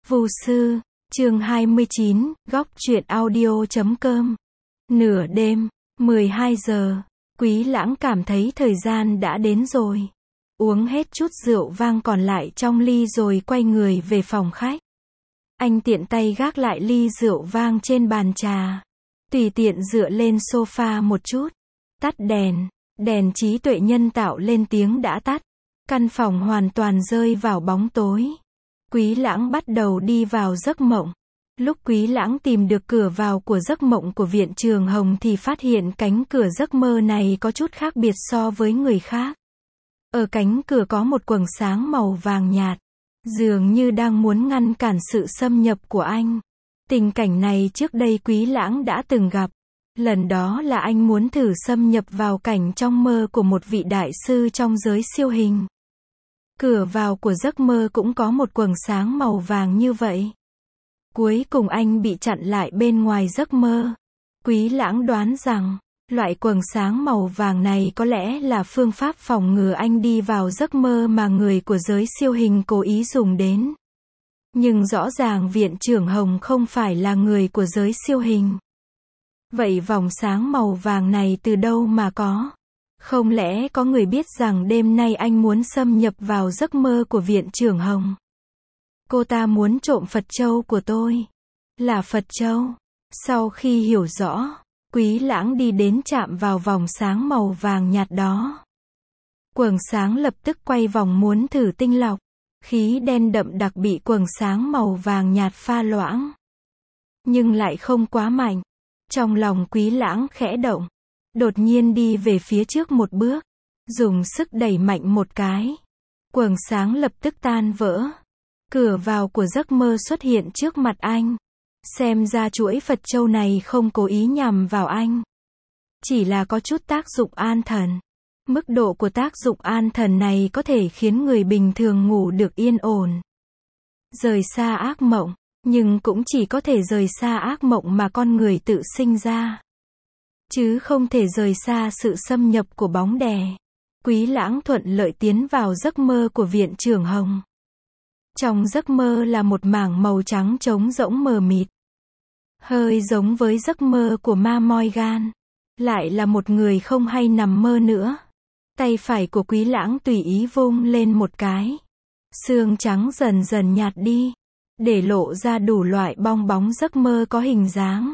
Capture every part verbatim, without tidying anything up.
Vô sư, chương hai mươi chín, góc truyện audio chấm com. Nửa đêm, mười hai giờ, Quý Lãng cảm thấy thời gian đã đến rồi. Uống hết chút rượu vang còn lại trong ly rồi quay người về phòng khách. Anh tiện tay gác lại ly rượu vang trên bàn trà. Tùy tiện dựa lên sofa một chút. Tắt đèn, đèn trí tuệ nhân tạo lên tiếng đã tắt. Căn phòng hoàn toàn rơi vào bóng tối. Quý Lãng bắt đầu đi vào giấc mộng. Lúc Quý Lãng tìm được cửa vào của giấc mộng của Viện Trường Hồng thì phát hiện cánh cửa giấc mơ này có chút khác biệt so với người khác. Ở cánh cửa có một quầng sáng màu vàng nhạt, dường như đang muốn ngăn cản sự xâm nhập của anh. Tình cảnh này trước đây Quý Lãng đã từng gặp. Lần đó là anh muốn thử xâm nhập vào cảnh trong mơ của một vị đại sư trong giới siêu hình. Cửa vào của giấc mơ cũng có một quầng sáng màu vàng như vậy. Cuối cùng anh bị chặn lại bên ngoài giấc mơ. Quý Lãng đoán rằng, loại quầng sáng màu vàng này có lẽ là phương pháp phòng ngừa anh đi vào giấc mơ mà người của giới siêu hình cố ý dùng đến. Nhưng rõ ràng Viện Trưởng Hồng không phải là người của giới siêu hình. Vậy vòng sáng màu vàng này từ đâu mà có? Không lẽ có người biết rằng đêm nay anh muốn xâm nhập vào giấc mơ của Viện Trưởng Hồng? Cô ta muốn trộm Phật Châu của tôi. Là Phật Châu. Sau khi hiểu rõ, Quý Lãng đi đến chạm vào vòng sáng màu vàng nhạt đó. Quầng sáng lập tức quay vòng muốn thử tinh lọc. Khí đen đậm đặc bị quầng sáng màu vàng nhạt pha loãng. Nhưng lại không quá mạnh. Trong lòng Quý Lãng khẽ động. Đột nhiên đi về phía trước một bước. Dùng sức đẩy mạnh một cái. Quầng sáng lập tức tan vỡ. Cửa vào của giấc mơ xuất hiện trước mặt anh. Xem ra chuỗi Phật Châu này không cố ý nhằm vào anh. Chỉ là có chút tác dụng an thần. Mức độ của tác dụng an thần này có thể khiến người bình thường ngủ được yên ổn. Rời xa ác mộng. Nhưng cũng chỉ có thể rời xa ác mộng mà con người tự sinh ra. Chứ không thể rời xa sự xâm nhập của bóng đè. Quý Lãng thuận lợi tiến vào giấc mơ của Viện Trưởng Hồng. Trong giấc mơ là một mảng màu trắng trống rỗng mờ mịt. Hơi giống với giấc mơ của Ma Morgan. Lại là một người không hay nằm mơ nữa. Tay phải của Quý Lãng tùy ý vung lên một cái. Xương trắng dần dần nhạt đi. Để lộ ra đủ loại bong bóng giấc mơ có hình dáng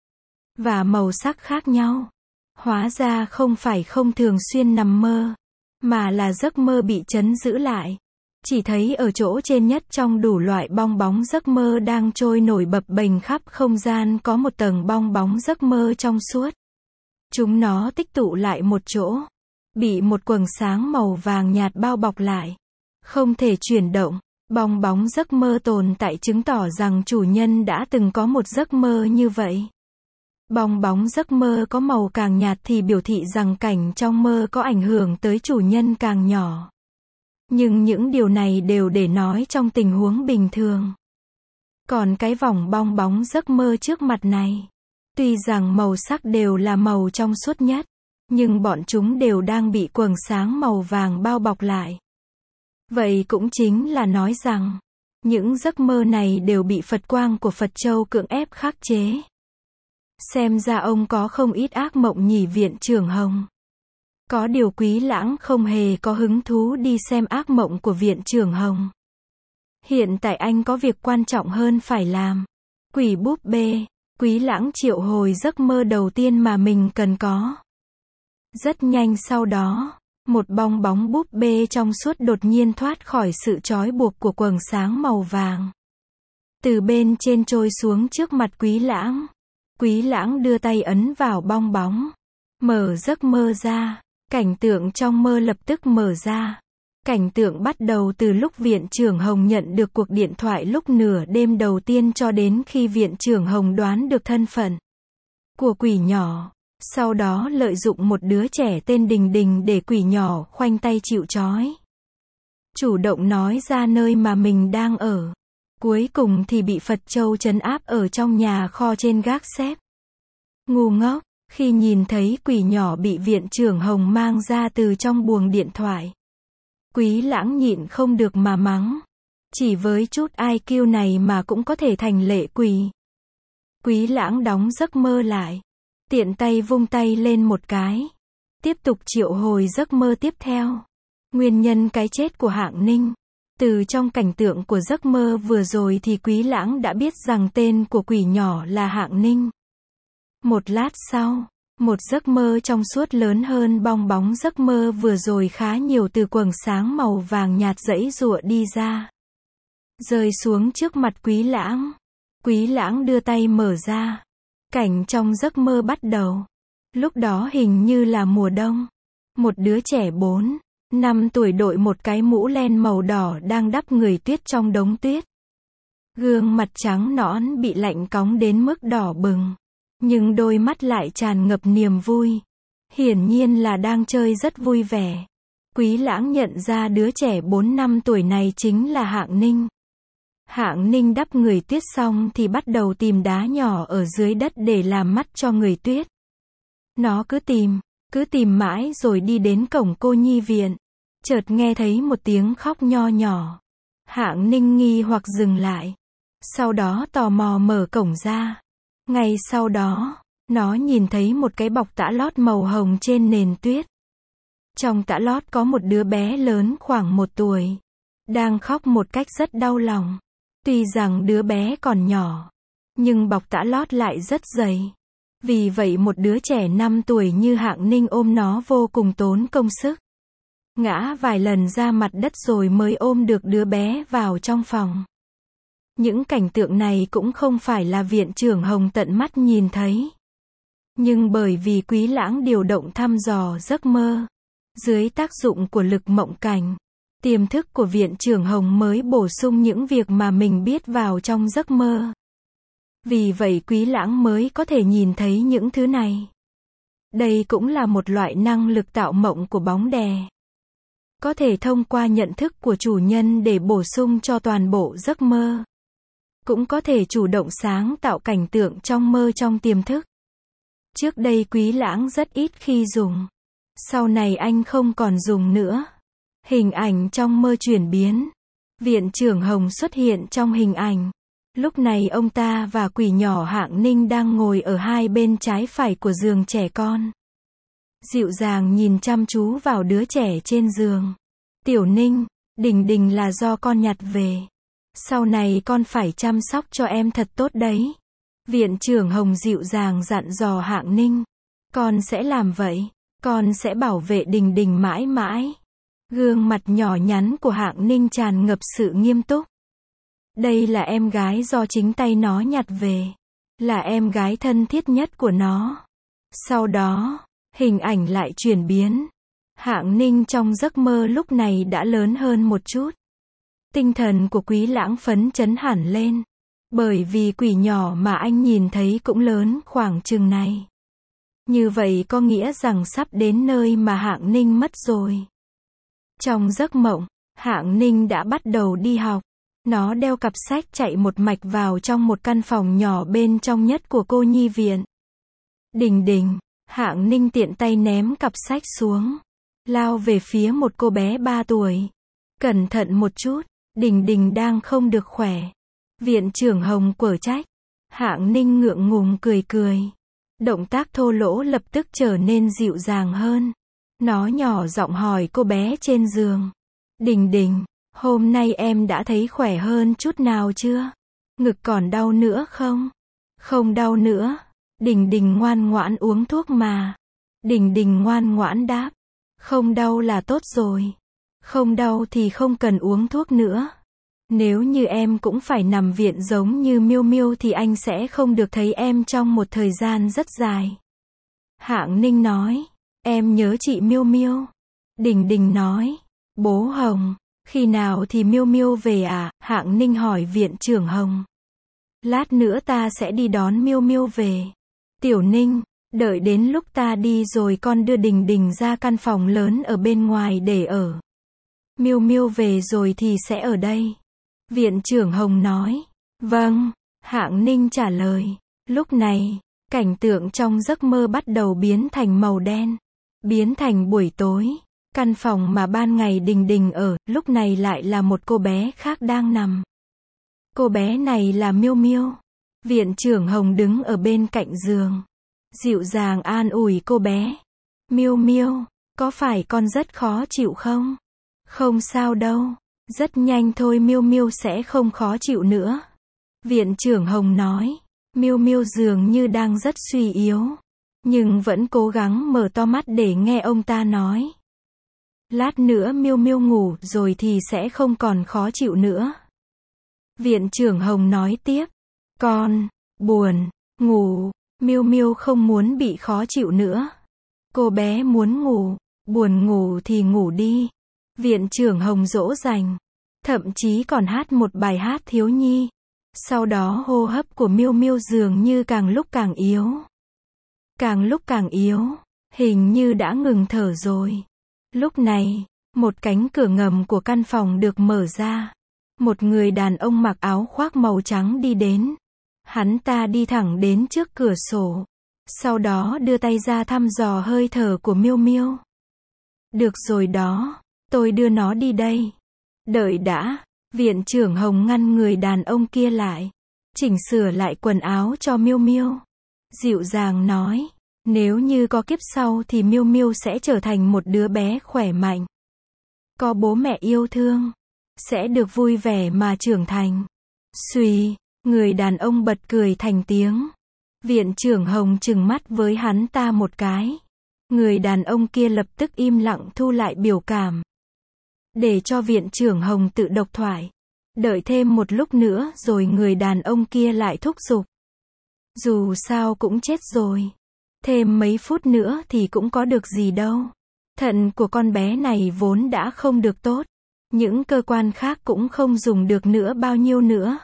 và màu sắc khác nhau. Hóa ra không phải không thường xuyên nằm mơ, mà là giấc mơ bị trấn giữ lại. Chỉ thấy ở chỗ trên nhất trong đủ loại bong bóng giấc mơ đang trôi nổi bập bềnh khắp không gian có một tầng bong bóng giấc mơ trong suốt. Chúng nó tích tụ lại một chỗ, bị một quầng sáng màu vàng nhạt bao bọc lại. Không thể chuyển động. Bong bóng giấc mơ tồn tại chứng tỏ rằng chủ nhân đã từng có một giấc mơ như vậy. Bong bóng giấc mơ có màu càng nhạt thì biểu thị rằng cảnh trong mơ có ảnh hưởng tới chủ nhân càng nhỏ. Nhưng những điều này đều để nói trong tình huống bình thường. Còn cái vòng bong bóng giấc mơ trước mặt này, tuy rằng màu sắc đều là màu trong suốt nhất, nhưng bọn chúng đều đang bị quầng sáng màu vàng bao bọc lại. Vậy cũng chính là nói rằng, những giấc mơ này đều bị Phật quang của Phật Châu cưỡng ép khắc chế. Xem ra ông có không ít ác mộng nhỉ Viện Trưởng Hồng. Có điều Quý Lãng không hề có hứng thú đi xem ác mộng của Viện Trưởng Hồng. Hiện tại anh có việc quan trọng hơn phải làm. Quỷ búp bê. Quý Lãng triệu hồi giấc mơ đầu tiên mà mình cần có. Rất nhanh sau đó, một bong bóng búp bê trong suốt đột nhiên thoát khỏi sự trói buộc của quầng sáng màu vàng. Từ bên trên trôi xuống trước mặt Quý Lãng. Quý Lãng đưa tay ấn vào bong bóng. Mở giấc mơ ra. Cảnh tượng trong mơ lập tức mở ra. Cảnh tượng bắt đầu từ lúc Viện Trưởng Hồng nhận được cuộc điện thoại lúc nửa đêm đầu tiên cho đến khi Viện Trưởng Hồng đoán được thân phận của quỷ nhỏ. Sau đó lợi dụng một đứa trẻ tên Đình Đình để quỷ nhỏ khoanh tay chịu trói. Chủ động nói ra nơi mà mình đang ở. Cuối cùng thì bị Phật Châu trấn áp ở trong nhà kho trên gác xếp. Ngu ngốc, khi nhìn thấy quỷ nhỏ bị Viện Trưởng Hồng mang ra từ trong buồng điện thoại. Quý Lãng nhịn không được mà mắng. Chỉ với chút i kiu này mà cũng có thể thành lệ quỷ. Quý Lãng đóng giấc mơ lại. Tiện tay vung tay lên một cái. Tiếp tục triệu hồi giấc mơ tiếp theo. Nguyên nhân cái chết của Hạng Ninh. Từ trong cảnh tượng của giấc mơ vừa rồi thì Quý Lãng đã biết rằng tên của quỷ nhỏ là Hạng Ninh. Một lát sau, một giấc mơ trong suốt lớn hơn bong bóng giấc mơ vừa rồi khá nhiều từ quầng sáng màu vàng nhạt giãy giụa đi ra. Rơi xuống trước mặt Quý Lãng. Quý Lãng đưa tay mở ra. Cảnh trong giấc mơ bắt đầu. Lúc đó hình như là mùa đông. Một đứa trẻ bốn, năm tuổi đội một cái mũ len màu đỏ đang đắp người tuyết trong đống tuyết. Gương mặt trắng nõn bị lạnh cóng đến mức đỏ bừng. Nhưng đôi mắt lại tràn ngập niềm vui. Hiển nhiên là đang chơi rất vui vẻ. Quý Lãng nhận ra đứa trẻ bốn năm tuổi này chính là Hạng Ninh. Hạng Ninh đắp người tuyết xong thì bắt đầu tìm đá nhỏ ở dưới đất để làm mắt cho người tuyết. Nó cứ tìm, cứ tìm mãi rồi đi đến cổng cô nhi viện. Chợt nghe thấy một tiếng khóc nho nhỏ. Hạng Ninh nghi hoặc dừng lại. Sau đó tò mò mở cổng ra. Ngay sau đó, nó nhìn thấy một cái bọc tã lót màu hồng trên nền tuyết. Trong tã lót có một đứa bé lớn khoảng một tuổi. Đang khóc một cách rất đau lòng. Tuy rằng đứa bé còn nhỏ, nhưng bọc tã lót lại rất dày. Vì vậy một đứa trẻ năm tuổi như Hạng Ninh ôm nó vô cùng tốn công sức. Ngã vài lần ra mặt đất rồi mới ôm được đứa bé vào trong phòng. Những cảnh tượng này cũng không phải là viện trưởng Hồng tận mắt nhìn thấy. Nhưng bởi vì Quý Lãng điều động thăm dò giấc mơ, dưới tác dụng của lực mộng cảnh, tiềm thức của viện trưởng Hồng mới bổ sung những việc mà mình biết vào trong giấc mơ. Vì vậy Quý Lãng mới có thể nhìn thấy những thứ này. Đây cũng là một loại năng lực tạo mộng của bóng đè. Có thể thông qua nhận thức của chủ nhân để bổ sung cho toàn bộ giấc mơ. Cũng có thể chủ động sáng tạo cảnh tượng trong mơ trong tiềm thức. Trước đây Quý Lãng rất ít khi dùng. Sau này anh không còn dùng nữa. Hình ảnh trong mơ chuyển biến. Viện trưởng Hồng xuất hiện trong hình ảnh. Lúc này ông ta và quỷ nhỏ Hạng Ninh đang ngồi ở hai bên trái phải của giường trẻ con. Dịu dàng nhìn chăm chú vào đứa trẻ trên giường. Tiểu Ninh, Đình Đình là do con nhặt về. Sau này con phải chăm sóc cho em thật tốt đấy. Viện trưởng Hồng dịu dàng dặn dò Hạng Ninh. Con sẽ làm vậy. Con sẽ bảo vệ Đình Đình mãi mãi. Gương mặt nhỏ nhắn của Hạng Ninh tràn ngập sự nghiêm túc. Đây là em gái do chính tay nó nhặt về. Là em gái thân thiết nhất của nó. Sau đó, hình ảnh lại chuyển biến. Hạng Ninh trong giấc mơ lúc này đã lớn hơn một chút. Tinh thần của Quý Lãng phấn chấn hẳn lên. Bởi vì quỷ nhỏ mà anh nhìn thấy cũng lớn khoảng chừng này. Như vậy có nghĩa rằng sắp đến nơi mà Hạng Ninh mất rồi. Trong giấc mộng, Hạng Ninh đã bắt đầu đi học. Nó đeo cặp sách chạy một mạch vào trong một căn phòng nhỏ bên trong nhất của cô nhi viện. Đình Đình, Hạng Ninh tiện tay ném cặp sách xuống. Lao về phía một cô bé ba tuổi. Cẩn thận một chút, Đình Đình đang không được khỏe. Viện trưởng Hồng quở trách. Hạng Ninh ngượng ngùng cười cười. Động tác thô lỗ lập tức trở nên dịu dàng hơn. Nó nhỏ giọng hỏi cô bé trên giường. Đình Đình, hôm nay em đã thấy khỏe hơn chút nào chưa? Ngực còn đau nữa không? Không đau nữa. Đình Đình ngoan ngoãn uống thuốc mà. Đình Đình ngoan ngoãn đáp. Không đau là tốt rồi. Không đau thì không cần uống thuốc nữa. Nếu như em cũng phải nằm viện giống như Miêu Miêu thì anh sẽ không được thấy em trong một thời gian rất dài. Hạng Ninh nói. Em nhớ chị Miêu Miêu. Đình Đình nói. Bố Hồng, khi nào thì Miêu Miêu về à? Hạng Ninh hỏi viện trưởng Hồng. Lát nữa ta sẽ đi đón Miêu Miêu về. Tiểu Ninh, đợi đến lúc ta đi rồi con đưa Đình Đình ra căn phòng lớn ở bên ngoài để ở. Miêu Miêu về rồi thì sẽ ở đây. Viện trưởng Hồng nói. Vâng, Hạng Ninh trả lời. Lúc này, cảnh tượng trong giấc mơ bắt đầu biến thành màu đen. Biến thành buổi tối. Căn phòng mà ban ngày Đình Đình ở, lúc này lại là một cô bé khác đang nằm. Cô bé này là Miêu Miêu. Viện trưởng Hồng đứng ở bên cạnh giường, dịu dàng an ủi cô bé. Miêu Miêu, có phải con rất khó chịu không? Không sao đâu, rất nhanh thôi Miêu Miêu sẽ không khó chịu nữa. Viện trưởng Hồng nói. Miêu Miêu dường như đang rất suy yếu, nhưng vẫn cố gắng mở to mắt để nghe ông ta nói. Lát nữa Miêu Miêu ngủ rồi thì sẽ không còn khó chịu nữa. Viện trưởng Hồng nói tiếp. Con buồn ngủ. Miêu Miêu không muốn bị khó chịu nữa. Cô bé muốn ngủ, buồn ngủ thì ngủ đi. Viện trưởng Hồng dỗ dành, thậm chí còn hát một bài hát thiếu nhi. Sau đó hô hấp của Miêu Miêu dường như càng lúc càng yếu. Càng lúc càng yếu, hình như đã ngừng thở rồi. Lúc này, một cánh cửa ngầm của căn phòng được mở ra. Một người đàn ông mặc áo khoác màu trắng đi đến. Hắn ta đi thẳng đến trước cửa sổ. Sau đó đưa tay ra thăm dò hơi thở của Miêu Miêu. Được rồi đó, tôi đưa nó đi đây. Đợi đã, viện trưởng Hồng ngăn người đàn ông kia lại. Chỉnh sửa lại quần áo cho Miêu Miêu. Dịu dàng nói, nếu như có kiếp sau thì Miêu Miêu sẽ trở thành một đứa bé khỏe mạnh. Có bố mẹ yêu thương. Sẽ được vui vẻ mà trưởng thành. Xuy, người đàn ông bật cười thành tiếng. Viện trưởng Hồng trừng mắt với hắn ta một cái. Người đàn ông kia lập tức im lặng thu lại biểu cảm. Để cho viện trưởng Hồng tự độc thoại. Đợi thêm một lúc nữa rồi người đàn ông kia lại thúc giục. Dù sao cũng chết rồi. Thêm mấy phút nữa thì cũng có được gì đâu. Thận của con bé này vốn đã không được tốt. Những cơ quan khác cũng không dùng được nữa bao nhiêu nữa.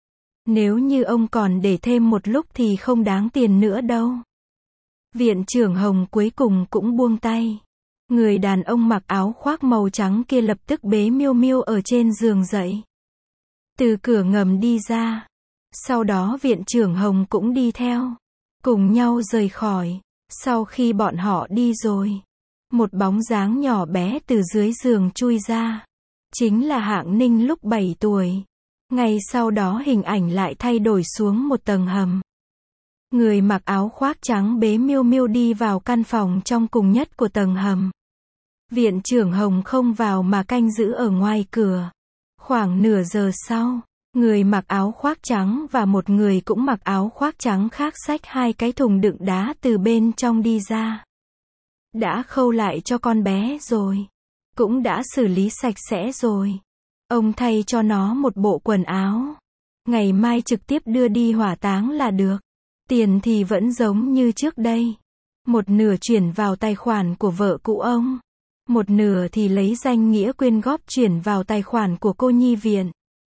Nếu như ông còn để thêm một lúc thì không đáng tiền nữa đâu. Viện trưởng Hồng cuối cùng cũng buông tay. Người đàn ông mặc áo khoác màu trắng kia lập tức bế Miêu Miêu ở trên giường dậy. Từ cửa ngầm đi ra. Sau đó viện trưởng Hồng cũng đi theo. Cùng nhau rời khỏi. Sau khi bọn họ đi rồi, một bóng dáng nhỏ bé từ dưới giường chui ra. Chính là Hạng Ninh lúc bảy tuổi. Ngay sau đó hình ảnh lại thay đổi xuống một tầng hầm. Người mặc áo khoác trắng bế Miêu Miêu đi vào căn phòng trong cùng nhất của tầng hầm. Viện trưởng Hồng không vào mà canh giữ ở ngoài cửa. Khoảng nửa giờ sau, người mặc áo khoác trắng và một người cũng mặc áo khoác trắng khác xách hai cái thùng đựng đá từ bên trong đi ra. Đã khâu lại cho con bé rồi. Cũng đã xử lý sạch sẽ rồi. Ông thay cho nó một bộ quần áo. Ngày mai trực tiếp đưa đi hỏa táng là được. Tiền thì vẫn giống như trước đây. Một nửa chuyển vào tài khoản của vợ cũ ông. Một nửa thì lấy danh nghĩa quyên góp chuyển vào tài khoản của cô nhi viện.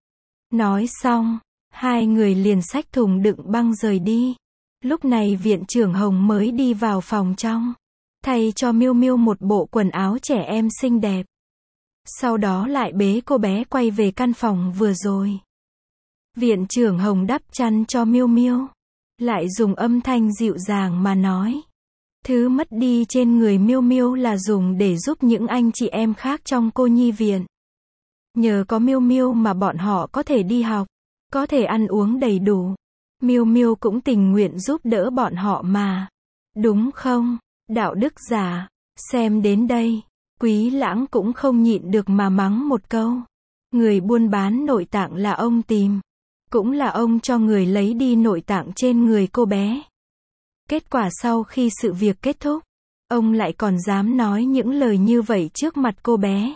Nói xong, hai người liền xách thùng đựng băng rời đi. Lúc này viện trưởng Hồng mới đi vào phòng trong. Thay cho Miêu Miêu một bộ quần áo trẻ em xinh đẹp. Sau đó lại bế cô bé quay về căn phòng vừa rồi. Viện trưởng Hồng đắp chăn cho Miêu Miêu. Lại dùng âm thanh dịu dàng mà nói. Thứ mất đi trên người Miêu Miêu là dùng để giúp những anh chị em khác trong cô nhi viện. Nhờ có Miêu Miêu mà bọn họ có thể đi học, có thể ăn uống đầy đủ. Miêu Miêu cũng tình nguyện giúp đỡ bọn họ mà. Đúng không, đạo đức giả? Xem đến đây, Quý Lãng cũng không nhịn được mà mắng một câu. Người buôn bán nội tạng là ông tìm. Cũng là ông cho người lấy đi nội tạng trên người cô bé. Kết quả sau khi sự việc kết thúc, ông lại còn dám nói những lời như vậy trước mặt cô bé.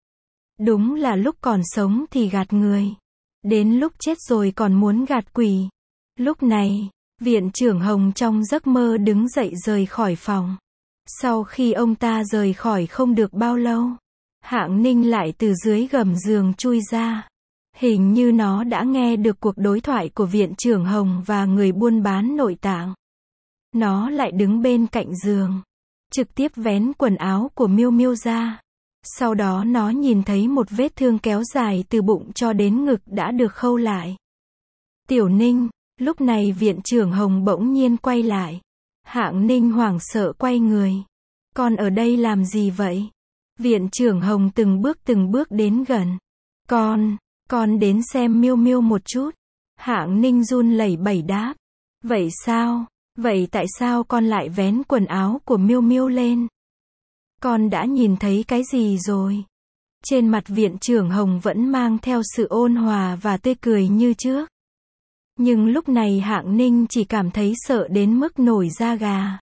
Đúng là lúc còn sống thì gạt người. Đến lúc chết rồi còn muốn gạt quỷ. Lúc này, viện trưởng Hồng trong giấc mơ đứng dậy rời khỏi phòng. Sau khi ông ta rời khỏi không được bao lâu, Hạng Ninh lại từ dưới gầm giường chui ra. Hình như nó đã nghe được cuộc đối thoại của viện trưởng Hồng và người buôn bán nội tạng. Nó lại đứng bên cạnh giường, trực tiếp vén quần áo của Miêu Miêu ra. Sau đó nó nhìn thấy một vết thương kéo dài từ bụng cho đến ngực đã được khâu lại. Tiểu Ninh, lúc này viện trưởng Hồng bỗng nhiên quay lại. Hạng Ninh hoảng sợ quay người. Con ở đây làm gì vậy? Viện trưởng Hồng từng bước từng bước đến gần. Con, con đến xem Miêu Miêu một chút. Hạng Ninh run lẩy bẩy đáp. Vậy sao? Vậy tại sao con lại vén quần áo của Miêu Miêu lên? Con đã nhìn thấy cái gì rồi? Trên mặt viện trưởng Hồng vẫn mang theo sự ôn hòa và tươi cười như trước. Nhưng lúc này Hạng Ninh chỉ cảm thấy sợ đến mức nổi da gà.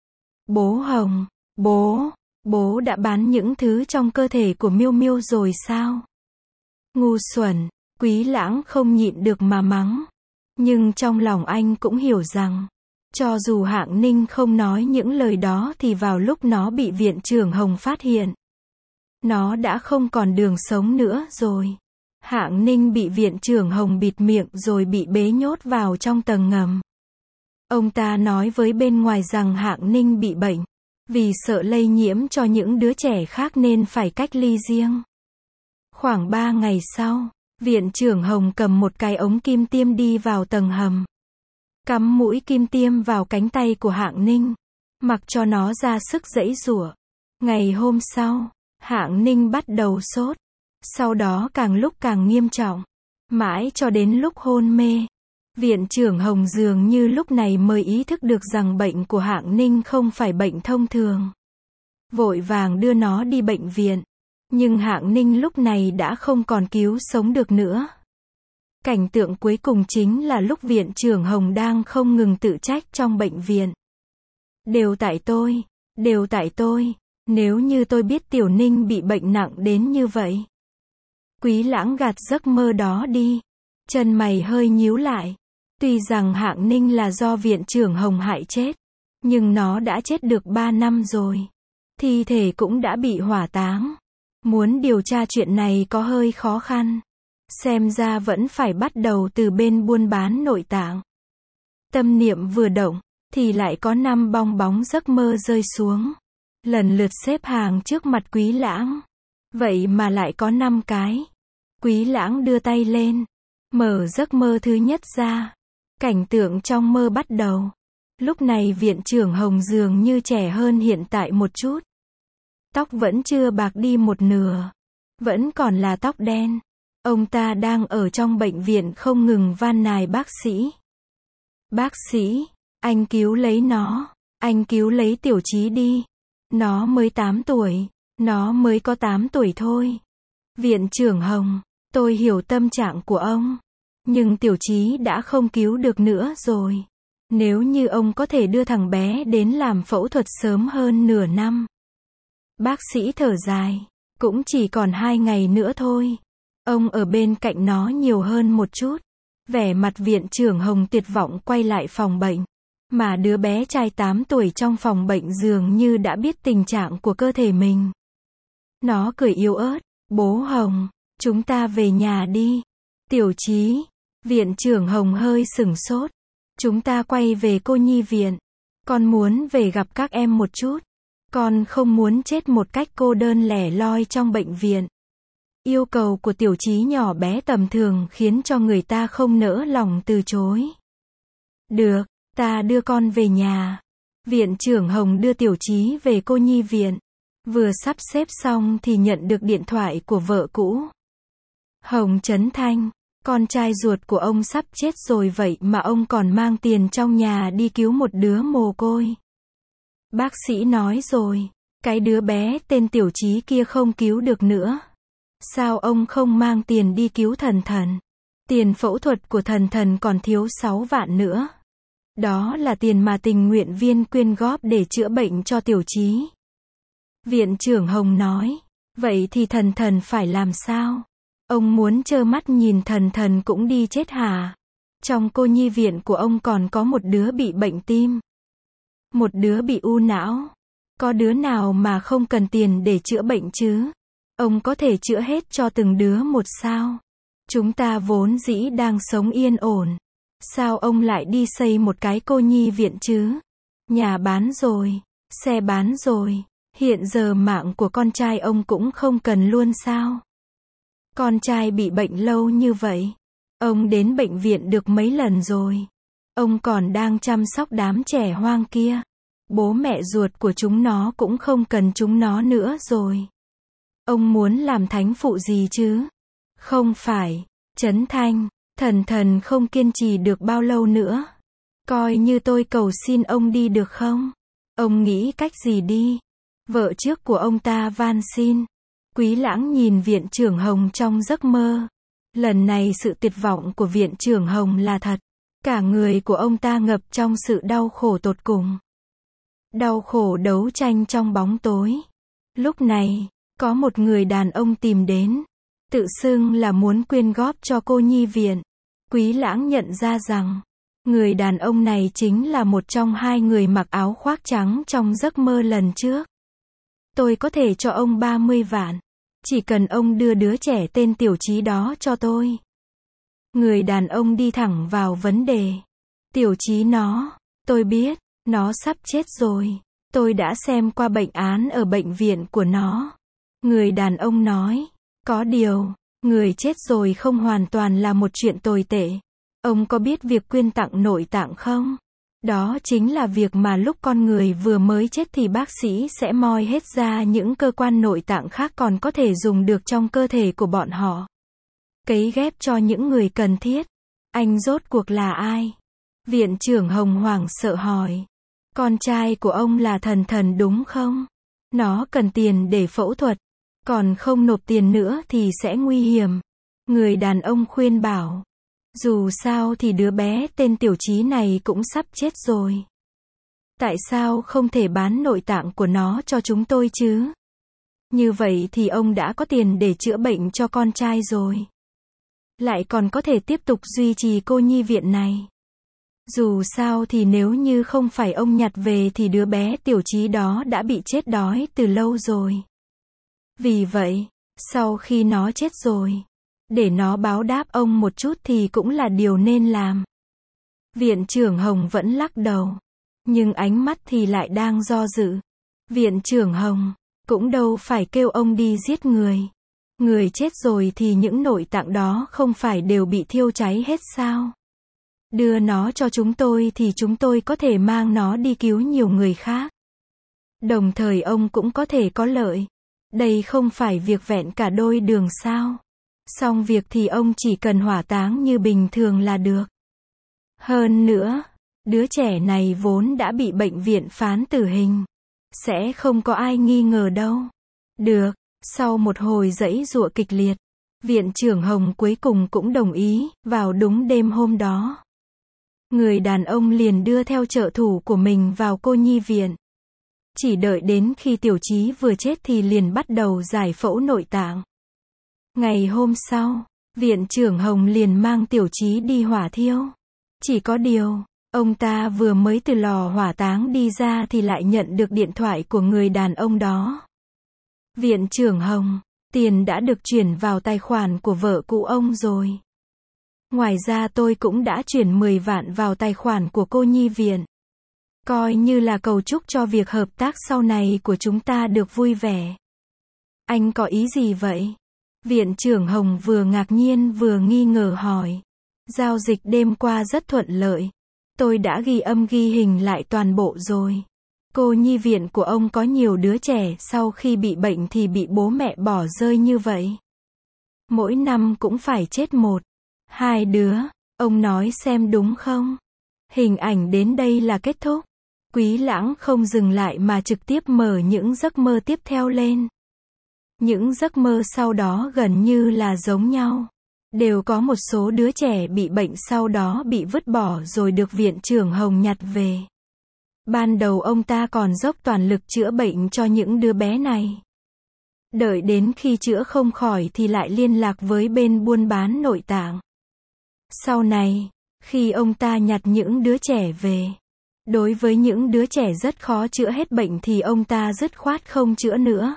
Bố Hồng, bố, bố đã bán những thứ trong cơ thể của Miêu Miêu rồi sao? Ngu xuẩn, Quý Lãng không nhịn được mà mắng. Nhưng trong lòng anh cũng hiểu rằng, cho dù Hạng Ninh không nói những lời đó thì vào lúc nó bị viện trưởng Hồng phát hiện, nó đã không còn đường sống nữa rồi. Hạng Ninh bị viện trưởng Hồng bịt miệng rồi bị bế nhốt vào trong tầng ngầm. Ông ta nói với bên ngoài rằng Hạng Ninh bị bệnh, vì sợ lây nhiễm cho những đứa trẻ khác nên phải cách ly riêng. Khoảng ba ngày sau, viện trưởng Hồng cầm một cái ống kim tiêm đi vào tầng hầm. Cắm mũi kim tiêm vào cánh tay của Hạng Ninh, mặc cho nó ra sức giãy giụa. Ngày hôm sau, Hạng Ninh bắt đầu sốt. Sau đó càng lúc càng nghiêm trọng. Mãi cho đến lúc hôn mê. Viện trưởng Hồng dường như lúc này mới ý thức được rằng bệnh của Hạng Ninh không phải bệnh thông thường. Vội vàng đưa nó đi bệnh viện. Nhưng Hạng Ninh lúc này đã không còn cứu sống được nữa. Cảnh tượng cuối cùng chính là lúc viện trưởng Hồng đang không ngừng tự trách trong bệnh viện. Đều tại tôi, đều tại tôi, nếu như tôi biết Tiểu Ninh bị bệnh nặng đến như vậy. Quý Lãng gạt giấc mơ đó đi. Chân mày hơi nhíu lại. Tuy rằng Hạng Ninh là do viện trưởng Hồng hại chết, nhưng nó đã chết được ba năm rồi. Thi thể cũng đã bị hỏa táng. Muốn điều tra chuyện này có hơi khó khăn. Xem ra vẫn phải bắt đầu từ bên buôn bán nội tạng. Tâm niệm vừa động, thì lại có năm bong bóng giấc mơ rơi xuống. Lần lượt xếp hàng trước mặt Quý Lãng. Vậy mà lại có năm cái. Quý Lãng đưa tay lên, mở giấc mơ thứ nhất ra. Cảnh tượng trong mơ bắt đầu. Lúc này viện trưởng Hồng dường như trẻ hơn hiện tại một chút. Tóc vẫn chưa bạc đi một nửa. Vẫn còn là tóc đen. Ông ta đang ở trong bệnh viện không ngừng van nài bác sĩ. Bác sĩ, anh cứu lấy nó. Anh cứu lấy Tiểu Chí đi. Nó mới tám tuổi. Nó mới có tám tuổi thôi. Viện trưởng Hồng, tôi hiểu tâm trạng của ông. Nhưng Tiểu Chí đã không cứu được nữa rồi. Nếu như ông có thể đưa thằng bé đến làm phẫu thuật sớm hơn nửa năm. Bác sĩ thở dài. Cũng chỉ còn hai ngày nữa thôi. Ông ở bên cạnh nó nhiều hơn một chút. Vẻ mặt viện trưởng Hồng tuyệt vọng quay lại phòng bệnh. Mà đứa bé trai tám tuổi trong phòng bệnh dường như đã biết tình trạng của cơ thể mình. Nó cười yếu ớt. Bố Hồng, chúng ta về nhà đi. Tiểu Chí. Viện trưởng Hồng hơi sửng sốt. Chúng ta quay về cô nhi viện. Con muốn về gặp các em một chút. Con không muốn chết một cách cô đơn lẻ loi trong bệnh viện. Yêu cầu của Tiểu Chí nhỏ bé tầm thường khiến cho người ta không nỡ lòng từ chối. Được, ta đưa con về nhà. Viện trưởng Hồng đưa Tiểu Chí về cô nhi viện. Vừa sắp xếp xong thì nhận được điện thoại của vợ cũ. Hồng Chấn Thanh, con trai ruột của ông sắp chết rồi vậy mà ông còn mang tiền trong nhà đi cứu một đứa mồ côi. Bác sĩ nói rồi, cái đứa bé tên Tiểu Chí kia không cứu được nữa. Sao ông không mang tiền đi cứu Thần Thần? Tiền phẫu thuật của Thần Thần còn thiếu sáu vạn nữa. Đó là tiền mà tình nguyện viên quyên góp để chữa bệnh cho Tiểu Chí. Viện trưởng Hồng nói, vậy thì Thần Thần phải làm sao? Ông muốn trơ mắt nhìn Thần Thần cũng đi chết hả? Trong cô nhi viện của ông còn có một đứa bị bệnh tim. Một đứa bị u não. Có đứa nào mà không cần tiền để chữa bệnh chứ? Ông có thể chữa hết cho từng đứa một sao? Chúng ta vốn dĩ đang sống yên ổn. Sao ông lại đi xây một cái cô nhi viện chứ? Nhà bán rồi, xe bán rồi, hiện giờ mạng của con trai ông cũng không cần luôn sao? Con trai bị bệnh lâu như vậy. Ông đến bệnh viện được mấy lần rồi. Ông còn đang chăm sóc đám trẻ hoang kia. Bố mẹ ruột của chúng nó cũng không cần chúng nó nữa rồi. Ông muốn làm thánh phụ gì chứ? Không phải. Trấn Thanh, thần thần không kiên trì được bao lâu nữa. Coi như tôi cầu xin ông đi được không? Ông nghĩ cách gì đi? Vợ trước của ông ta van xin. Quý Lãng nhìn Viện trưởng Hồng trong giấc mơ. Lần này sự tuyệt vọng của Viện trưởng Hồng là thật. Cả người của ông ta ngập trong sự đau khổ tột cùng. Đau khổ đấu tranh trong bóng tối. Lúc này, có một người đàn ông tìm đến. Tự xưng là muốn quyên góp cho cô nhi viện. Quý Lãng nhận ra rằng, người đàn ông này chính là một trong hai người mặc áo khoác trắng trong giấc mơ lần trước. Tôi có thể cho ông ba mươi vạn. Chỉ cần ông đưa đứa trẻ tên Tiểu Chí đó cho tôi. Người đàn ông đi thẳng vào vấn đề. Tiểu Chí nó, tôi biết, nó sắp chết rồi. Tôi đã xem qua bệnh án ở bệnh viện của nó. Người đàn ông nói, có điều, người chết rồi không hoàn toàn là một chuyện tồi tệ. Ông có biết việc quyên tặng nội tạng không? Đó chính là việc mà lúc con người vừa mới chết thì bác sĩ sẽ moi hết ra những cơ quan nội tạng khác còn có thể dùng được trong cơ thể của bọn họ. Cấy ghép cho những người cần thiết. Anh rốt cuộc là ai? Viện trưởng Hồng hoảng sợ hỏi. Con trai của ông là Thần Thần đúng không? Nó cần tiền để phẫu thuật. Còn không nộp tiền nữa thì sẽ nguy hiểm. Người đàn ông khuyên bảo. Dù sao thì đứa bé tên Tiểu Chí này cũng sắp chết rồi. Tại sao không thể bán nội tạng của nó cho chúng tôi chứ? Như vậy thì ông đã có tiền để chữa bệnh cho con trai rồi. Lại còn có thể tiếp tục duy trì cô nhi viện này. Dù sao thì nếu như không phải ông nhặt về thì đứa bé Tiểu Chí đó đã bị chết đói từ lâu rồi. Vì vậy, sau khi nó chết rồi, để nó báo đáp ông một chút thì cũng là điều nên làm. Viện trưởng Hồng vẫn lắc đầu. Nhưng ánh mắt thì lại đang do dự. Viện trưởng Hồng, cũng đâu phải kêu ông đi giết người. Người chết rồi thì những nội tạng đó không phải đều bị thiêu cháy hết sao? Đưa nó cho chúng tôi thì chúng tôi có thể mang nó đi cứu nhiều người khác. Đồng thời ông cũng có thể có lợi. Đây không phải việc vẹn cả đôi đường sao? Xong việc thì ông chỉ cần hỏa táng như bình thường là được. Hơn nữa, đứa trẻ này vốn đã bị bệnh viện phán tử hình. Sẽ không có ai nghi ngờ đâu. Được, sau một hồi giãy giụa kịch liệt, Viện trưởng Hồng cuối cùng cũng đồng ý, vào đúng đêm hôm đó. Người đàn ông liền đưa theo trợ thủ của mình vào cô nhi viện. Chỉ đợi đến khi Tiểu Chí vừa chết thì liền bắt đầu giải phẫu nội tạng. Ngày hôm sau, Viện trưởng Hồng liền mang Tiểu Chí đi hỏa thiêu. Chỉ có điều, ông ta vừa mới từ lò hỏa táng đi ra thì lại nhận được điện thoại của người đàn ông đó. Viện trưởng Hồng, tiền đã được chuyển vào tài khoản của vợ cũ ông rồi. Ngoài ra tôi cũng đã chuyển mười vạn vào tài khoản của cô nhi viện. Coi như là cầu chúc cho việc hợp tác sau này của chúng ta được vui vẻ. Anh có ý gì vậy? Viện trưởng Hồng vừa ngạc nhiên vừa nghi ngờ hỏi. Giao dịch đêm qua rất thuận lợi. Tôi đã ghi âm ghi hình lại toàn bộ rồi. Cô nhi viện của ông có nhiều đứa trẻ sau khi bị bệnh thì bị bố mẹ bỏ rơi như vậy. Mỗi năm cũng phải chết một, hai đứa. Ông nói xem đúng không? Hình ảnh đến đây là kết thúc. Quý Lãng không dừng lại mà trực tiếp mở những giấc mơ tiếp theo lên. Những giấc mơ sau đó gần như là giống nhau. Đều có một số đứa trẻ bị bệnh sau đó bị vứt bỏ rồi được viện trưởng Hồng nhặt về. Ban đầu ông ta còn dốc toàn lực chữa bệnh cho những đứa bé này. Đợi đến khi chữa không khỏi thì lại liên lạc với bên buôn bán nội tạng. Sau này, khi ông ta nhặt những đứa trẻ về, đối với những đứa trẻ rất khó chữa hết bệnh thì ông ta dứt khoát không chữa nữa.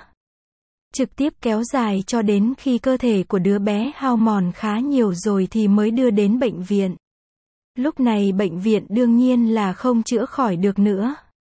Trực tiếp kéo dài cho đến khi cơ thể của đứa bé hao mòn khá nhiều rồi thì mới đưa đến bệnh viện. Lúc này bệnh viện đương nhiên là không chữa khỏi được nữa.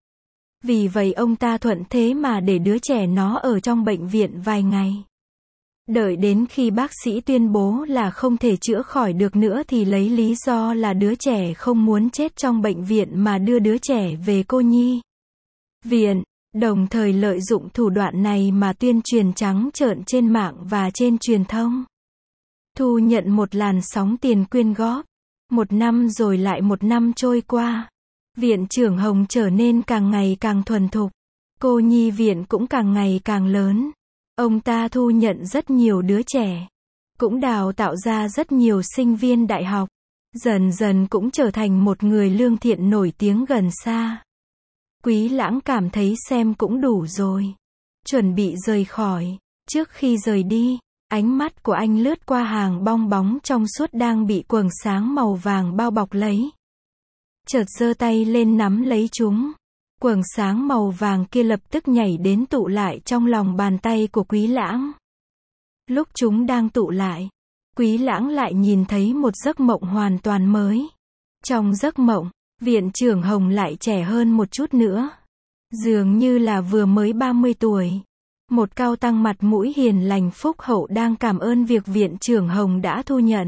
Vì vậy ông ta thuận thế mà để đứa trẻ nó ở trong bệnh viện vài ngày. Đợi đến khi bác sĩ tuyên bố là không thể chữa khỏi được nữa thì lấy lý do là đứa trẻ không muốn chết trong bệnh viện mà đưa đứa trẻ về cô nhi viện. đồng thời lợi dụng thủ đoạn này mà tuyên truyền trắng trợn trên mạng và trên truyền thông. Thu nhận một làn sóng tiền quyên góp. Một năm rồi lại một năm trôi qua. Viện trưởng Hồng trở nên càng ngày càng thuần thục. Cô nhi viện cũng càng ngày càng lớn. Ông ta thu nhận rất nhiều đứa trẻ. Cũng đào tạo ra rất nhiều sinh viên đại học. Dần dần cũng trở thành một người lương thiện nổi tiếng gần xa. Quý Lãng cảm thấy xem cũng đủ rồi. Chuẩn bị rời khỏi. Trước khi rời đi, ánh mắt của anh lướt qua hàng bong bóng trong suốt đang bị quầng sáng màu vàng bao bọc lấy. Chợt giơ tay lên nắm lấy chúng. Quầng sáng màu vàng kia lập tức nhảy đến tụ lại trong lòng bàn tay của Quý Lãng. Lúc chúng đang tụ lại, Quý Lãng lại nhìn thấy một giấc mộng hoàn toàn mới. Trong giấc mộng, viện trưởng Hồng lại trẻ hơn một chút nữa. Dường như là vừa mới ba mươi tuổi. Một cao tăng mặt mũi hiền lành phúc hậu đang cảm ơn việc viện trưởng Hồng đã thu nhận.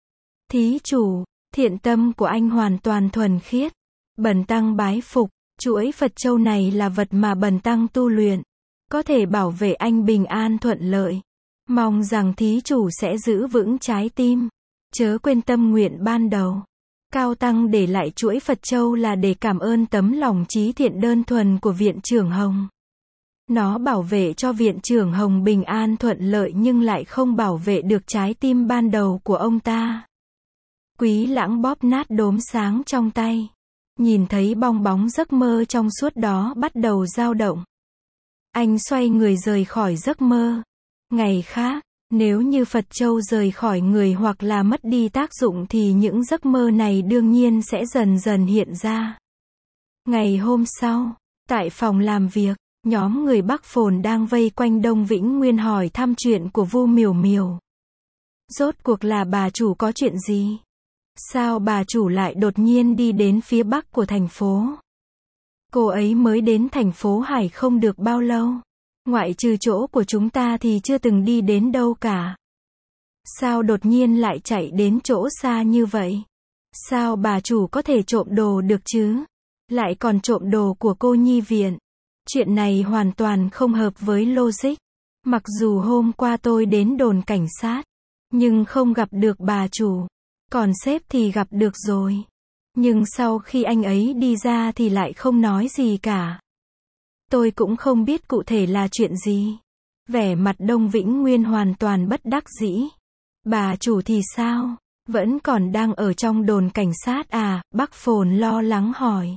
Thí chủ, thiện tâm của anh hoàn toàn thuần khiết. Bần tăng bái phục, chuỗi Phật châu này là vật mà bần tăng tu luyện. Có thể bảo vệ anh bình an thuận lợi. Mong rằng thí chủ sẽ giữ vững trái tim. Chớ quên tâm nguyện ban đầu. Cao tăng để lại chuỗi Phật châu là để cảm ơn tấm lòng trí thiện đơn thuần của viện trưởng Hồng. Nó bảo vệ cho viện trưởng Hồng bình an thuận lợi nhưng lại không bảo vệ được trái tim ban đầu của ông ta. Quý Lãng bóp nát đốm sáng trong tay. Nhìn thấy bong bóng giấc mơ trong suốt đó bắt đầu dao động. Anh xoay người rời khỏi giấc mơ. Ngày khác, nếu như Phật châu rời khỏi người hoặc là mất đi tác dụng thì những giấc mơ này đương nhiên sẽ dần dần hiện ra. Ngày hôm sau, tại phòng làm việc, nhóm người Bắc Phồn đang vây quanh Đông Vĩnh Nguyên hỏi thăm chuyện của Vu Miểu Miểu. Rốt cuộc là bà chủ có chuyện gì? Sao bà chủ lại đột nhiên đi đến phía bắc của thành phố? Cô ấy mới đến thành phố Hải không được bao lâu. Ngoại trừ chỗ của chúng ta thì chưa từng đi đến đâu cả. Sao đột nhiên lại chạy đến chỗ xa như vậy? Sao bà chủ có thể trộm đồ được chứ? Lại còn trộm đồ của cô nhi viện. Chuyện này hoàn toàn không hợp với logic. Mặc dù hôm qua tôi đến đồn cảnh sát, nhưng không gặp được bà chủ. Còn sếp thì gặp được rồi. Nhưng sau khi anh ấy đi ra thì lại không nói gì cả. Tôi cũng không biết cụ thể là chuyện gì. Vẻ mặt Đông Vĩnh Nguyên hoàn toàn bất đắc dĩ. Bà chủ thì sao? Vẫn còn đang ở trong đồn cảnh sát à? Bắc Phồn lo lắng hỏi.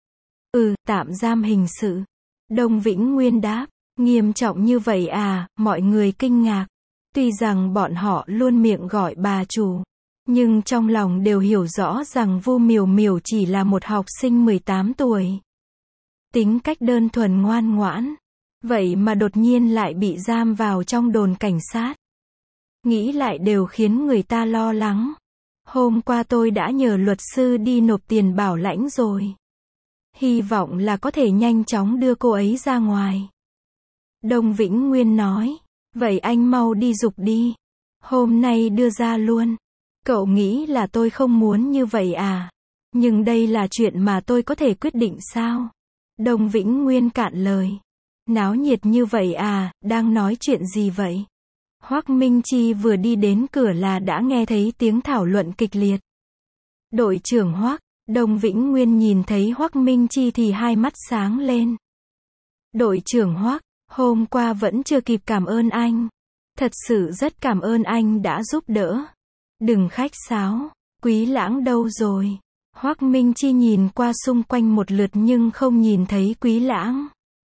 Ừ, tạm giam hình sự. Đông Vĩnh Nguyên đáp. Nghiêm trọng như vậy à? Mọi người kinh ngạc. Tuy rằng bọn họ luôn miệng gọi bà chủ, nhưng trong lòng đều hiểu rõ rằng Vu Miểu Miểu chỉ là một học sinh mười tám tuổi. Tính cách đơn thuần ngoan ngoãn. Vậy mà đột nhiên lại bị giam vào trong đồn cảnh sát. Nghĩ lại đều khiến người ta lo lắng. Hôm qua tôi đã nhờ luật sư đi nộp tiền bảo lãnh rồi. Hy vọng là có thể nhanh chóng đưa cô ấy ra ngoài. Đông Vĩnh Nguyên nói. Vậy anh mau đi giục đi. Hôm nay đưa ra luôn. Cậu nghĩ là tôi không muốn như vậy à? Nhưng đây là chuyện mà tôi có thể quyết định sao? Đông Vĩnh Nguyên cạn lời. Náo nhiệt như vậy à, đang nói chuyện gì vậy? Hoắc Minh Chi vừa đi đến cửa là đã nghe thấy tiếng thảo luận kịch liệt. Đội trưởng Hoắc, Đông Vĩnh Nguyên nhìn thấy Hoắc Minh Chi thì hai mắt sáng lên. Đội trưởng Hoắc, hôm qua vẫn chưa kịp cảm ơn anh. Thật sự rất cảm ơn anh đã giúp đỡ. Đừng khách sáo. Quý Lãng đâu rồi? Hoắc Minh Chi nhìn qua xung quanh một lượt nhưng không nhìn thấy Quý Lãng.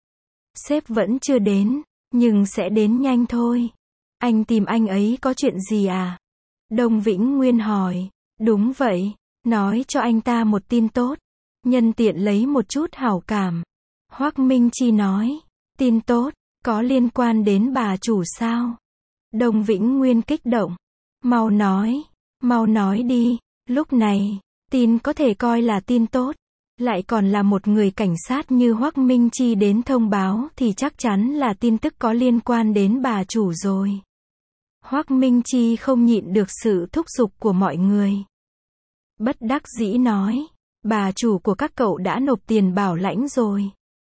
Sếp vẫn chưa đến, nhưng sẽ đến nhanh thôi. Anh tìm anh ấy có chuyện gì à? Đông Vĩnh Nguyên hỏi. Đúng vậy, nói cho anh ta một tin tốt. Nhân tiện lấy một chút hảo cảm. Hoắc Minh Chi nói. Tin tốt, có liên quan đến bà chủ sao? Đông Vĩnh Nguyên kích động. Mau nói, mau nói đi. Lúc này, tin có thể coi là tin tốt. Lại còn là một người cảnh sát như Hoắc Minh Chi đến thông báo thì chắc chắn là tin tức có liên quan đến bà chủ rồi. Hoắc Minh Chi không nhịn được sự thúc giục của mọi người. Bất đắc dĩ nói, bà chủ của các cậu đã nộp tiền bảo lãnh rồi.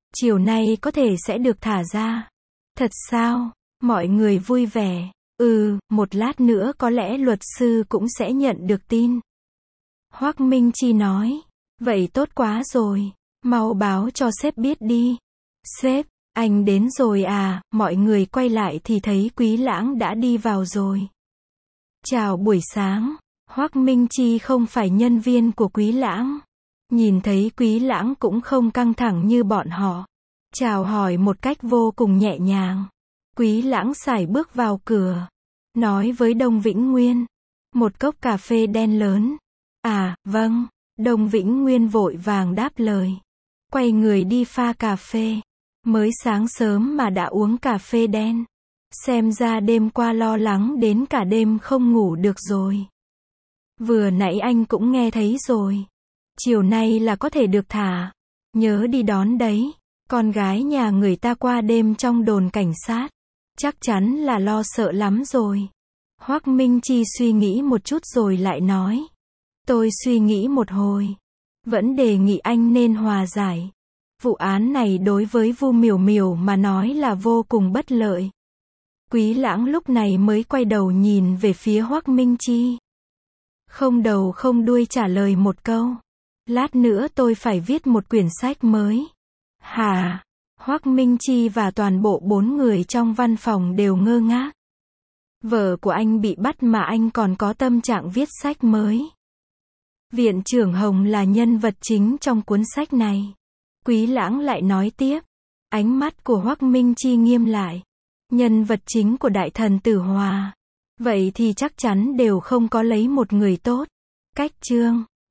Chiều nay có thể sẽ được thả ra. Thật sao? Mọi người vui vẻ. Ừ, một lát nữa có lẽ luật sư cũng sẽ nhận được tin. Hoắc Minh Chi nói. Vậy tốt quá rồi. Mau báo cho sếp biết đi. Sếp, anh đến rồi à? Mọi người quay lại thì thấy Quý Lãng đã đi vào rồi. Chào buổi sáng. Hoắc Minh Chi không phải nhân viên của Quý Lãng. Nhìn thấy Quý Lãng cũng không căng thẳng như bọn họ. Chào hỏi một cách vô cùng nhẹ nhàng. Quý Lãng sải bước vào cửa. Nói với Đông Vĩnh Nguyên. Một cốc cà phê đen lớn. À, vâng. Đông Vĩnh Nguyên vội vàng đáp lời. Quay người đi pha cà phê. Mới sáng sớm mà đã uống cà phê đen. Xem ra đêm qua lo lắng đến cả đêm không ngủ được rồi. Vừa nãy anh cũng nghe thấy rồi. Chiều nay là có thể được thả. Nhớ đi đón đấy. Con gái nhà người ta qua đêm trong đồn cảnh sát. Chắc chắn là lo sợ lắm rồi. Hoắc Minh Chi suy nghĩ một chút rồi lại nói. Tôi suy nghĩ một hồi. Vẫn đề nghị anh nên hòa giải. Vụ án này đối với Vu Miểu Miểu mà nói là vô cùng bất lợi. Quý Lãng lúc này mới quay đầu nhìn về phía Hoắc Minh Chi. Không đầu không đuôi trả lời một câu. Lát nữa tôi phải viết một quyển sách mới. Hả? Hoắc Minh Chi và toàn bộ bốn người trong văn phòng đều ngơ ngác. Vợ của anh bị bắt mà anh còn có tâm trạng viết sách mới. Viện trưởng Hồng là nhân vật chính trong cuốn sách này. Quý Lãng lại nói tiếp. Ánh mắt của Hoắc Minh Chi nghiêm lại. Nhân vật chính của Đại Thần Tử Hòa. Vậy thì chắc chắn đều không có lấy một người tốt. Cách chương